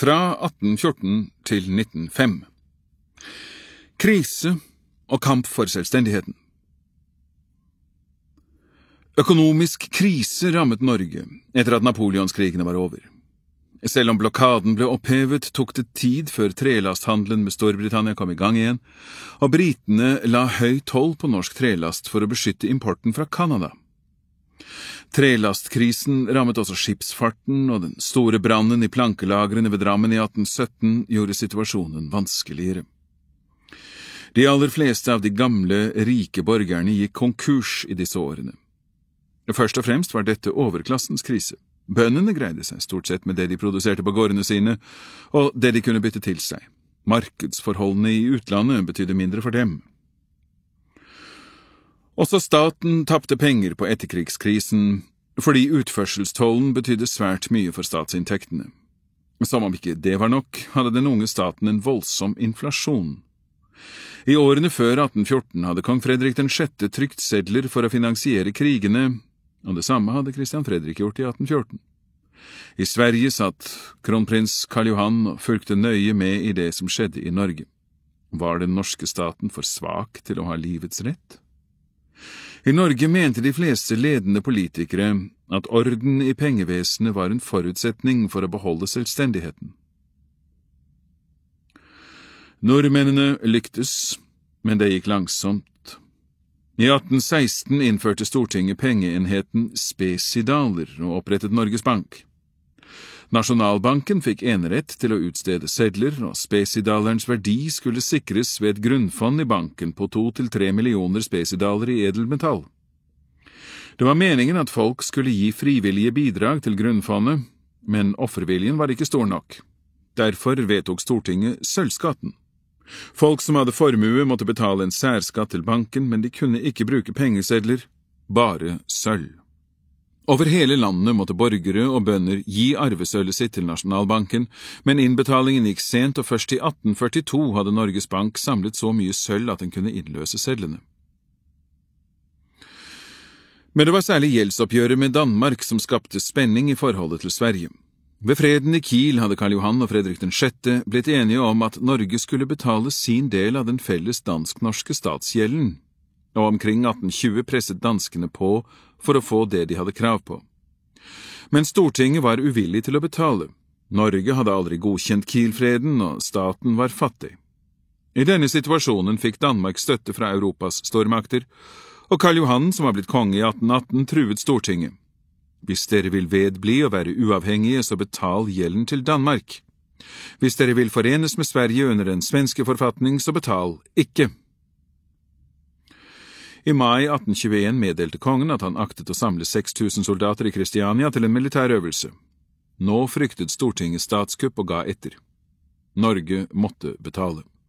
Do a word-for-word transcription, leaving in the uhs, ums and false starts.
Fra atten fjorten til nitten fem. Krise og kamp for selvstendigheten. Økonomisk krise rammet Norge etter at Napoleonskrigene var over. Selv om blokaden ble opphevet, tok det tid før trelasthandelen med Storbritannia kom i gang igjen, og britene la høy toll på norsk trelast for å beskytte importen fra Kanada. Trelastkrisen rammet også skipsfarten, og den store brannen i plankelagrene ved Drammen i atten sytten gjorde situasjonen vanskeligere. De aller fleste av de gamle, rike borgerne gikk konkurs i disse årene. Først og fremst var dette overklassens krise. Bøndene greide seg stort sett med det de produserte på gårdene sine, og det de kunne bytte til seg. Markedsforholdene i utlandet betydde mindre for dem. Også staten tappte penger på etterkrigskrisen, fordi utførselstollen betydde svært mye for statsinntektene. Som om ikke det var nok, hadde den unge staten en voldsom inflasjon. I årene før atten fjorten hadde kong Fredrik den sjette trykt sedler for å finansiere krigene, og det samme hadde Kristian Fredrik gjort i atten fjorten. I Sverige satt kronprins Karl Johan og fulgte nøye med i det som skjedde i Norge. Var den norske staten for svak til å ha livets rett? I Norge mente de fleste ledende politikere at orden i pengevesenet var en forutsetning for å beholde selvstendigheten. Nordmennene lyktes, men det gikk langsomt. I atten seksten innførte Stortinget pengeenheten spesidaler og opprettet Norges Bank. Nasjonalbanken fikk enerett til å utstede sedler, og spesidalerens verdi skulle sikres ved et grunnfond i banken på to til tre millioner spesidaler i edelmetall. Det var meningen at folk skulle gi frivillige bidrag til grunnfondet, men offerviljen var ikke stor nok. Derfor vedtok Stortinget sølvskatten. Folk som hadde formue måtte betale en særskatt til banken, men de kunne ikke bruke pengesedler, bare sølv. Over hele landet måtte borgere og bønder gi arvesølvet sitt til Nasjonalbanken, men innbetalingen gikk sent, og først i atten førtito hadde Norges Bank samlet så mye sølv at den kunne innløse sedlene. Men det var særlig gjeldsoppgjøret med Danmark som skapte spenning i forholdet til Sverige. Ved freden i Kiel hadde Karl Johan og Fredrik den sjette blitt enige om at Norge skulle betale sin del av den felles dansk-norske statsgjelden, og omkring atten tjue presset danskene på for å få det de hadde krav på. Men Stortinget var uvillig til å betale. Norge hadde aldri godkjent Kiel-freden, og staten var fattig. I denne situasjonen fikk Danmark støtte fra Europas stormakter, og Karl Johan, som var blitt konge i atten atten, truet Stortinget. Hvis dere vil vedbli å være uavhengige, så betal gjelden til Danmark. Hvis dere vil forenes med Sverige under den svenske forfatning, så betal ikke. I mai atten tjueen meddelte kongen at han aktet å samle seks tusen soldater i Kristiania til en militærøvelse. Nå fryktet Stortinget statskupp og ga etter. Norge måtte betale.